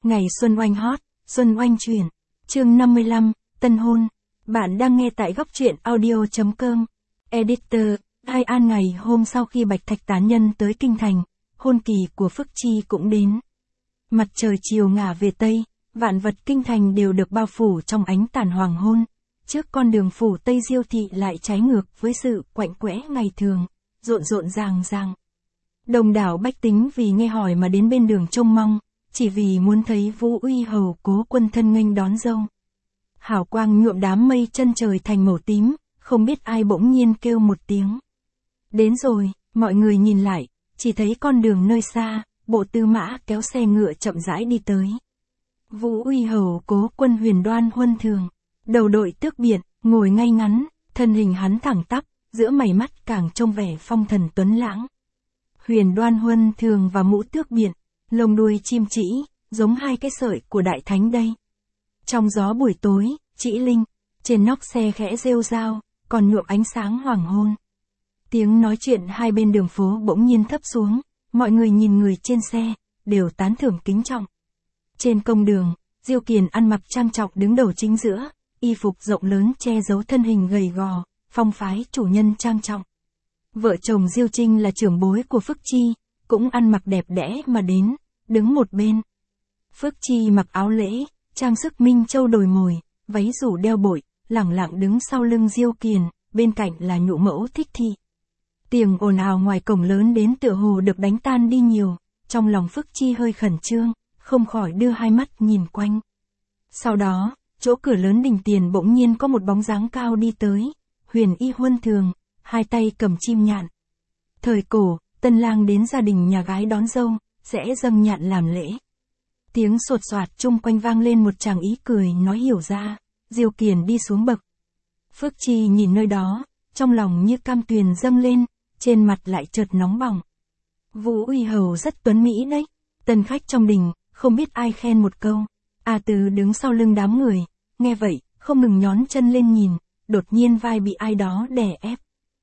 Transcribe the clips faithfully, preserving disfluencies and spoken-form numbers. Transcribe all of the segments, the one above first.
Ngày xuân oanh hot, xuân oanh chuyển. Chương năm mươi lăm, tân hôn. Bạn đang nghe tại góc truyện audio.com. Editor, Hai An ngày hôm sau khi Bạch Thạch tán nhân tới kinh thành, hôn kỳ của Phước Chi cũng đến. Mặt trời chiều ngả về Tây, vạn vật kinh thành đều được bao phủ trong ánh tàn hoàng hôn. Trước con đường phủ Tây Diêu thị lại trái ngược với sự quạnh quẽ ngày thường, rộn rộn ràng ràng. Đồng đảo bách tính vì nghe hỏi mà đến bên đường trông mong, chỉ vì muốn thấy Vũ Uy Hầu Cố Quân thân nghênh đón dâu. Hào quang nhuộm đám mây chân trời thành màu tím, không biết ai bỗng nhiên kêu một tiếng. Đến rồi, mọi người nhìn lại, chỉ thấy con đường nơi xa, bộ tư mã kéo xe ngựa chậm rãi đi tới. Vũ Uy Hầu Cố Quân huyền đoan huân thường, đầu đội tước biện, ngồi ngay ngắn, thân hình hắn thẳng tắp, giữa mày mắt càng trông vẻ phong thần tuấn lãng. Huyền đoan huân thường và mũ tước biện, lông đuôi chim trĩ, giống hai cái sợi của đại thánh đây. Trong gió buổi tối, trĩ linh, trên nóc xe khẽ rêu rao, còn nhuộm ánh sáng hoàng hôn. Tiếng nói chuyện hai bên đường phố bỗng nhiên thấp xuống, mọi người nhìn người trên xe, đều tán thưởng kính trọng. Trên công đường, Diêu Kiền ăn mặc trang trọng đứng đầu chính giữa, y phục rộng lớn che giấu thân hình gầy gò, phong phái chủ nhân trang trọng. Vợ chồng Diêu Trinh là trưởng bối của Phước Chi, cũng ăn mặc đẹp đẽ mà đến, đứng một bên. Phước Chi mặc áo lễ, trang sức minh châu đồi mồi, váy rủ đeo bội, lẳng lặng đứng sau lưng Diêu Kiền, bên cạnh là nhũ mẫu Thích Thị. Tiếng ồn ào ngoài cổng lớn đến tựa hồ được đánh tan đi nhiều, trong lòng Phước Chi hơi khẩn trương, không khỏi đưa hai mắt nhìn quanh. Sau đó, chỗ cửa lớn đình tiền bỗng nhiên có một bóng dáng cao đi tới, huyền y huân thường, hai tay cầm chim nhạn. Thời cổ, tân lang đến gia đình nhà gái đón dâu, sẽ dâng nhạn làm lễ. Tiếng sột soạt chung quanh vang lên một tràng ý cười nói hiểu ra, Diêu Kiền đi xuống bậc. Phước Chi nhìn nơi đó, trong lòng như cam tuyền dâng lên, trên mặt lại chợt nóng bỏng. Vũ Uy Hầu rất tuấn mỹ đấy. Tân khách trong đình, không biết ai khen một câu. A Tứ đứng sau lưng đám người, nghe vậy, không ngừng nhón chân lên nhìn, đột nhiên vai bị ai đó đè ép.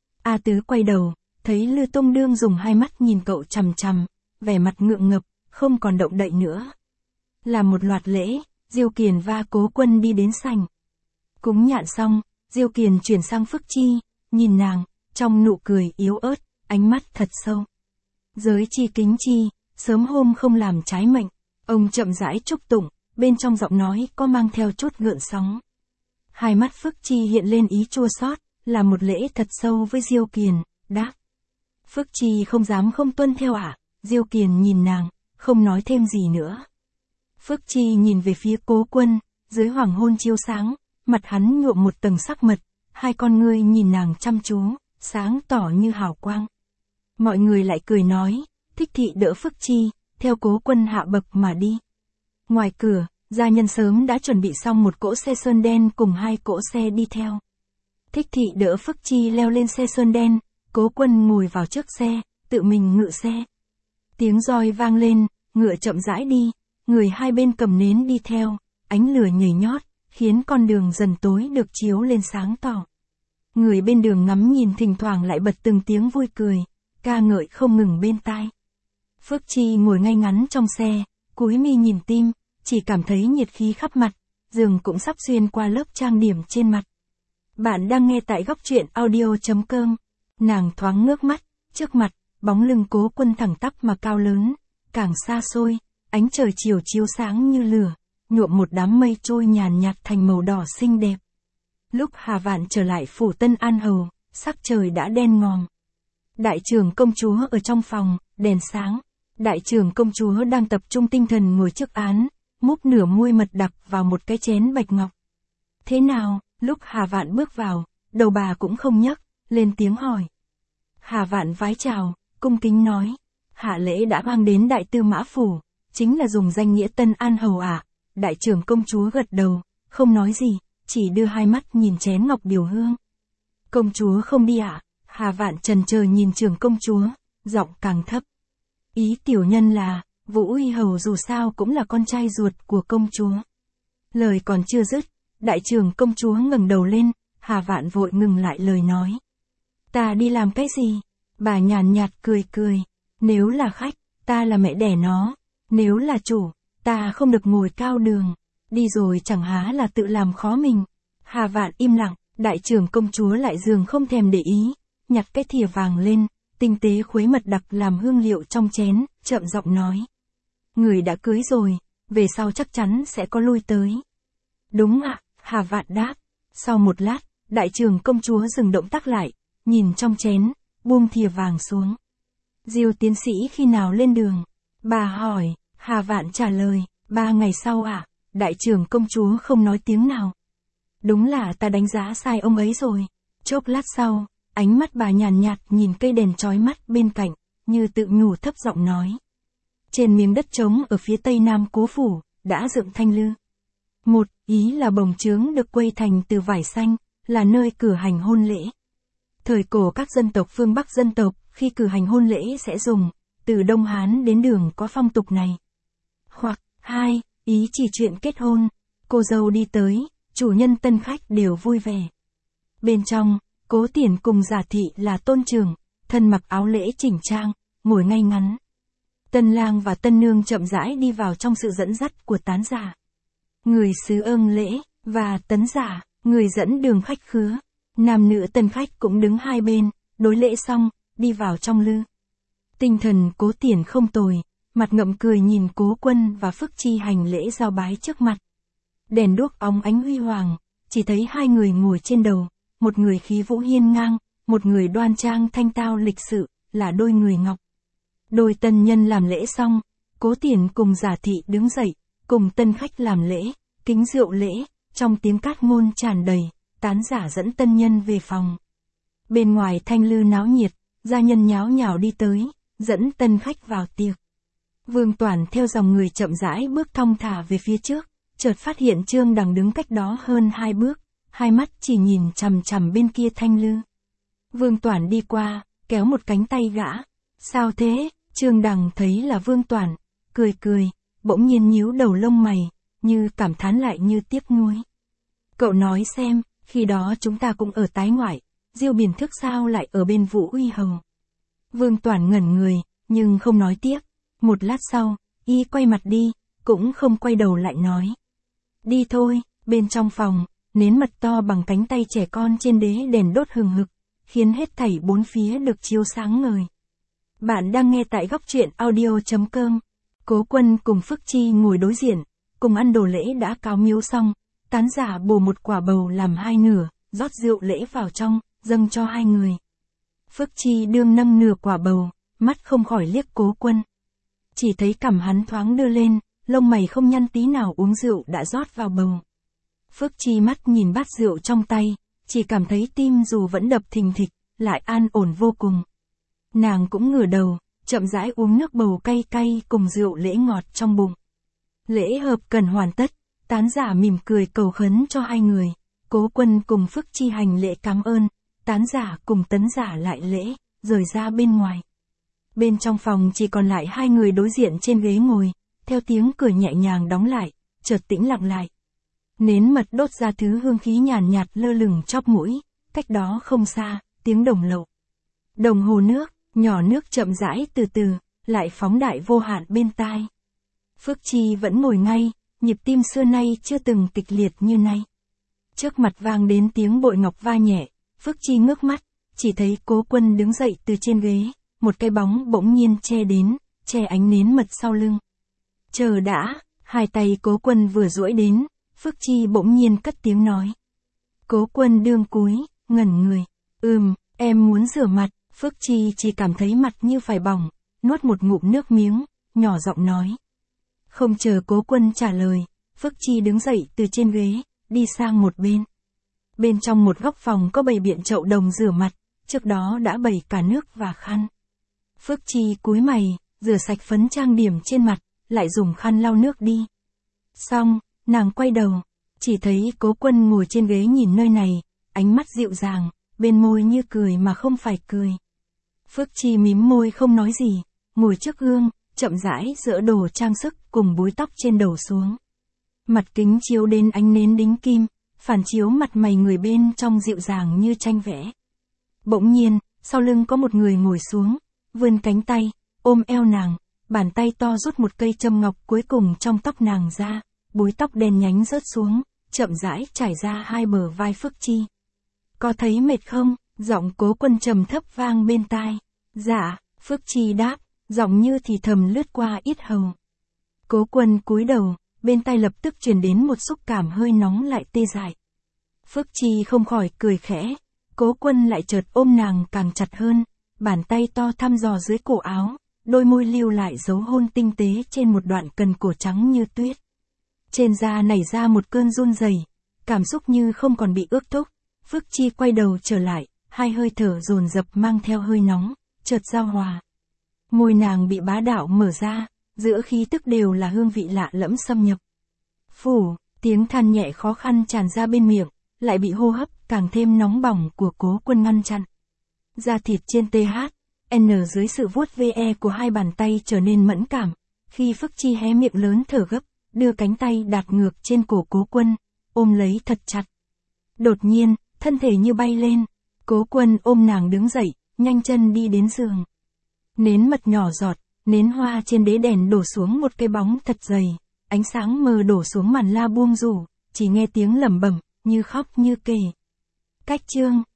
A Tứ quay đầu, thấy Lư Tông Đương dùng hai mắt nhìn cậu chằm chằm, vẻ mặt ngượng ngập, không còn động đậy nữa. Làm một loạt lễ, Diêu Kiền và Cố Quân đi đến sảnh. Cúng nhạn xong, Diêu Kiền chuyển sang Phước Chi, nhìn nàng, trong nụ cười yếu ớt, ánh mắt thật sâu. Giới chi kính chi, sớm hôm không làm trái mệnh, ông chậm rãi chúc tụng, bên trong giọng nói có mang theo chút gợn sóng. Hai mắt Phước Chi hiện lên ý chua xót, là một lễ thật sâu với Diêu Kiền, đáp. Phước Chi không dám không tuân theo ạ, à? Diêu Kiền nhìn nàng, không nói thêm gì nữa. Phước Chi nhìn về phía Cố Quân, dưới hoàng hôn chiếu sáng, mặt hắn nhuộm một tầng sắc mật, hai con ngươi nhìn nàng chăm chú, sáng tỏ như hào quang. Mọi người lại cười nói, Thích Thị đỡ Phước Chi, theo Cố Quân hạ bậc mà đi. Ngoài cửa, gia nhân sớm đã chuẩn bị xong một cỗ xe sơn đen cùng hai cỗ xe đi theo. Thích Thị đỡ Phước Chi leo lên xe sơn đen, Cố Quân ngồi vào trước xe, tự mình ngự xe. Tiếng roi vang lên, ngựa chậm rãi đi, người hai bên cầm nến đi theo, ánh lửa nhảy nhót, khiến con đường dần tối được chiếu lên sáng tỏ. Người bên đường ngắm nhìn thỉnh thoảng lại bật từng tiếng vui cười, ca ngợi không ngừng bên tai. Phước Chi ngồi ngay ngắn trong xe, cúi mi nhìn tim, chỉ cảm thấy nhiệt khí khắp mặt, giường cũng sắp xuyên qua lớp trang điểm trên mặt. Bạn đang nghe tại góc truyện audio.com. Nàng thoáng ngước mắt, trước mặt, bóng lưng Cố Quân thẳng tắp mà cao lớn, càng xa xôi, ánh trời chiều chiếu sáng như lửa, nhuộm một đám mây trôi nhàn nhạt thành màu đỏ xinh đẹp. Lúc Hà Vạn trở lại phủ Tân An Hầu, sắc trời đã đen ngòm. Đại trưởng công chúa ở trong phòng, đèn sáng. Đại trưởng công chúa đang tập trung tinh thần ngồi trước án, múc nửa muôi mật đặc vào một cái chén bạch ngọc. Thế nào? Lúc Hà Vạn bước vào, đầu bà cũng không nhấc, lên tiếng hỏi. Hà Vạn vái chào, cung kính nói, hạ lễ đã mang đến Đại Tư Mã Phủ, chính là dùng danh nghĩa Tân An Hầu ạ. À? Đại trưởng công chúa gật đầu, không nói gì, chỉ đưa hai mắt nhìn chén ngọc điều hương. Công chúa không đi ạ? À? Hà Vạn chần chờ nhìn trưởng công chúa, giọng càng thấp. Ý tiểu nhân là, Vũ Uy Hầu dù sao cũng là con trai ruột của công chúa. Lời còn chưa dứt, đại trưởng công chúa ngẩng đầu lên, Hà Vạn vội ngừng lại lời nói. Ta đi làm cái gì? Bà nhàn nhạt cười cười, nếu là khách, ta là mẹ đẻ nó, nếu là chủ, Ta không được ngồi cao đường, đi rồi chẳng há là tự làm khó mình. Hà Vạn im lặng, đại trưởng công chúa lại dường không thèm để ý, nhặt cái thìa vàng lên, tinh tế khuấy mật đặc làm hương liệu trong chén, chậm giọng nói. Người đã cưới rồi, về sau chắc chắn sẽ có lui tới. Đúng ạ, Hà Vạn đáp. Sau một lát, đại trưởng công chúa dừng động tác lại, nhìn trong chén, buông thìa vàng xuống. Diêu tiến sĩ khi nào lên đường? Bà hỏi, Hà Vạn trả lời, ba ngày sau ạ. À? Đại trưởng công chúa không nói tiếng nào. Đúng là ta đánh giá sai ông ấy rồi. Chốc lát sau, ánh mắt bà nhàn nhạt nhìn cây đèn chói mắt bên cạnh, như tự nhủ thấp giọng nói. Trên miếng đất trống ở phía tây nam cố phủ, đã dựng thanh lư. Một, ý là bồng chướng được quây thành từ vải xanh, là nơi cử hành hôn lễ. Thời cổ các dân tộc phương Bắc dân tộc, khi cử hành hôn lễ sẽ dùng, từ Đông Hán đến Đường có phong tục này. Hoặc, hai, ý chỉ chuyện kết hôn, cô dâu đi tới, chủ nhân tân khách đều vui vẻ. Bên trong, Cố Tiền cùng giả thị là tôn trưởng, thân mặc áo lễ chỉnh trang, ngồi ngay ngắn. Tân lang và tân nương chậm rãi đi vào trong sự dẫn dắt của tán giả. Người xứ âng lễ, và tấn giả, người dẫn đường khách khứa. Nam nữ tân khách cũng đứng hai bên, đối lễ xong, đi vào trong lư. Tinh thần Cố Tiền không tồi, mặt ngậm cười nhìn Cố Quân và Phước Chi hành lễ giao bái trước mặt. Đèn đuốc óng ánh huy hoàng, chỉ thấy hai người ngồi trên đầu, một người khí vũ hiên ngang, một người đoan trang thanh tao lịch sự, là đôi người ngọc. Đôi tân nhân làm lễ xong, Cố Tiền cùng giả thị đứng dậy, cùng tân khách làm lễ, kính rượu lễ, trong tiếng cát ngôn tràn đầy, tán giả dẫn tân nhân về phòng. Bên ngoài thanh lư náo nhiệt, gia nhân nháo nhào đi tới, dẫn tân khách vào tiệc. Vương Toản theo dòng người chậm rãi bước thong thả về phía trước, chợt phát hiện Trương Đằng đứng cách đó hơn hai bước, hai mắt chỉ nhìn chằm chằm bên kia thanh lư. Vương Toản đi qua, kéo một cánh tay gã. Sao thế? Trương Đằng thấy là Vương Toản, cười cười, bỗng nhiên nhíu đầu lông mày, như cảm thán lại như tiếc nuối. Cậu nói xem, khi đó chúng ta cũng ở tái ngoại, Diêu Biển Thức sao lại ở bên Vũ Uy Hầu? Vương Toản ngẩn người, nhưng không nói tiếp. Một lát sau, y quay mặt đi, cũng không quay đầu lại nói. Đi thôi. Bên trong phòng, nến mật to bằng cánh tay trẻ con trên đế đèn đốt hừng hực, khiến hết thảy bốn phía được chiếu sáng ngời. Bạn đang nghe tại góc truyện audio chấm com. Cố Quân cùng Phước Chi ngồi đối diện, cùng ăn đồ lễ đã cáo miếu xong, tán giả bổ một quả bầu làm hai nửa, rót rượu lễ vào trong, dâng cho hai người. Phước Chi đương nâng nửa quả bầu, mắt không khỏi liếc Cố Quân. Chỉ thấy cằm hắn thoáng đưa lên, lông mày không nhăn tí nào uống rượu đã rót vào bầu. Phước Chi mắt nhìn bát rượu trong tay, chỉ cảm thấy tim dù vẫn đập thình thịch, lại an ổn vô cùng. Nàng cũng ngửa đầu, chậm rãi uống nước bầu cay cay cùng rượu lễ ngọt trong bụng. Lễ hợp cần hoàn tất, tán giả mỉm cười cầu khấn cho hai người. Cố Quân cùng Phước Chi hành lễ cảm ơn, tán giả cùng tấn giả lại lễ, rời ra bên ngoài. Bên trong phòng chỉ còn lại hai người đối diện trên ghế ngồi, theo tiếng cửa nhẹ nhàng đóng lại, chợt tĩnh lặng lại. Nến mật đốt ra thứ hương khí nhàn nhạt lơ lửng chóp mũi, cách đó không xa, tiếng đồng lậu. Đồng hồ nước, nhỏ nước chậm rãi từ từ, lại phóng đại vô hạn bên tai. Phước Chi vẫn ngồi ngay, nhịp tim xưa nay chưa từng kịch liệt như nay. Trước mặt vang đến tiếng bội ngọc va nhẹ, Phước Chi ngước mắt, chỉ thấy Cố Quân đứng dậy từ trên ghế, một cái bóng bỗng nhiên che đến, che ánh nến mật sau lưng. Chờ đã, hai tay Cố Quân vừa duỗi đến, Phước Chi bỗng nhiên cất tiếng nói. Cố Quân đương cúi, ngẩn người. Ừm, em muốn rửa mặt. Phước Chi chỉ cảm thấy mặt như phải bỏng, nuốt một ngụm nước miếng, nhỏ giọng nói. Không chờ Cố Quân trả lời, Phước Chi đứng dậy từ trên ghế, đi sang một bên. Bên trong một góc phòng có bày biện chậu đồng rửa mặt, trước đó đã bày cả nước và khăn. Phước Chi cúi mày, rửa sạch phấn trang điểm trên mặt, lại dùng khăn lau nước đi. Xong, nàng quay đầu, chỉ thấy Cố Quân ngồi trên ghế nhìn nơi này, ánh mắt dịu dàng, bên môi như cười mà không phải cười. Phước Chi mím môi không nói gì, ngồi trước gương, chậm rãi dỡ đồ trang sức cùng búi tóc trên đầu xuống. Mặt kính chiếu đến ánh nến đính kim, phản chiếu mặt mày người bên trong dịu dàng như tranh vẽ. Bỗng nhiên, sau lưng có một người ngồi xuống, vươn cánh tay, ôm eo nàng, bàn tay to rút một cây châm ngọc cuối cùng trong tóc nàng ra, búi tóc đen nhánh rớt xuống, chậm rãi trải ra hai bờ vai Phước Chi. Có thấy mệt không? Giọng Cố Quân trầm thấp vang bên tai. Dạ, Phước Chi đáp, giọng như thì thầm lướt qua yết hầu. Cố Quân cúi đầu, bên tai lập tức truyền đến một xúc cảm hơi nóng lại tê dại. Phước Chi không khỏi cười khẽ, Cố Quân lại chợt ôm nàng càng chặt hơn, bàn tay to thăm dò dưới cổ áo, đôi môi lưu lại dấu hôn tinh tế trên một đoạn cần cổ trắng như tuyết. Trên da nảy ra một cơn run rẩy, cảm xúc như không còn bị ước thúc. Phước Chi quay đầu trở lại, hai hơi thở dồn dập mang theo hơi nóng, chợt giao hòa. Môi nàng bị bá đạo mở ra, giữa khí tức đều là hương vị lạ lẫm xâm nhập. Phủ, tiếng than nhẹ khó khăn tràn ra bên miệng, lại bị hô hấp càng thêm nóng bỏng của Cố Quân ngăn chặn. Da thịt trên tê hát, en dưới sự vuốt ve của hai bàn tay trở nên mẫn cảm, khi Phước Chi hé miệng lớn thở gấp, đưa cánh tay đặt ngược trên cổ Cố Quân, ôm lấy thật chặt. Đột nhiên, thân thể như bay lên, Cố Quân ôm nàng đứng dậy, nhanh chân đi đến giường. Nến mật nhỏ giọt, nến hoa trên đế đèn đổ xuống một cái bóng thật dày, ánh sáng mờ đổ xuống màn la buông rủ, chỉ nghe tiếng lẩm bẩm, như khóc như kể. Cách chương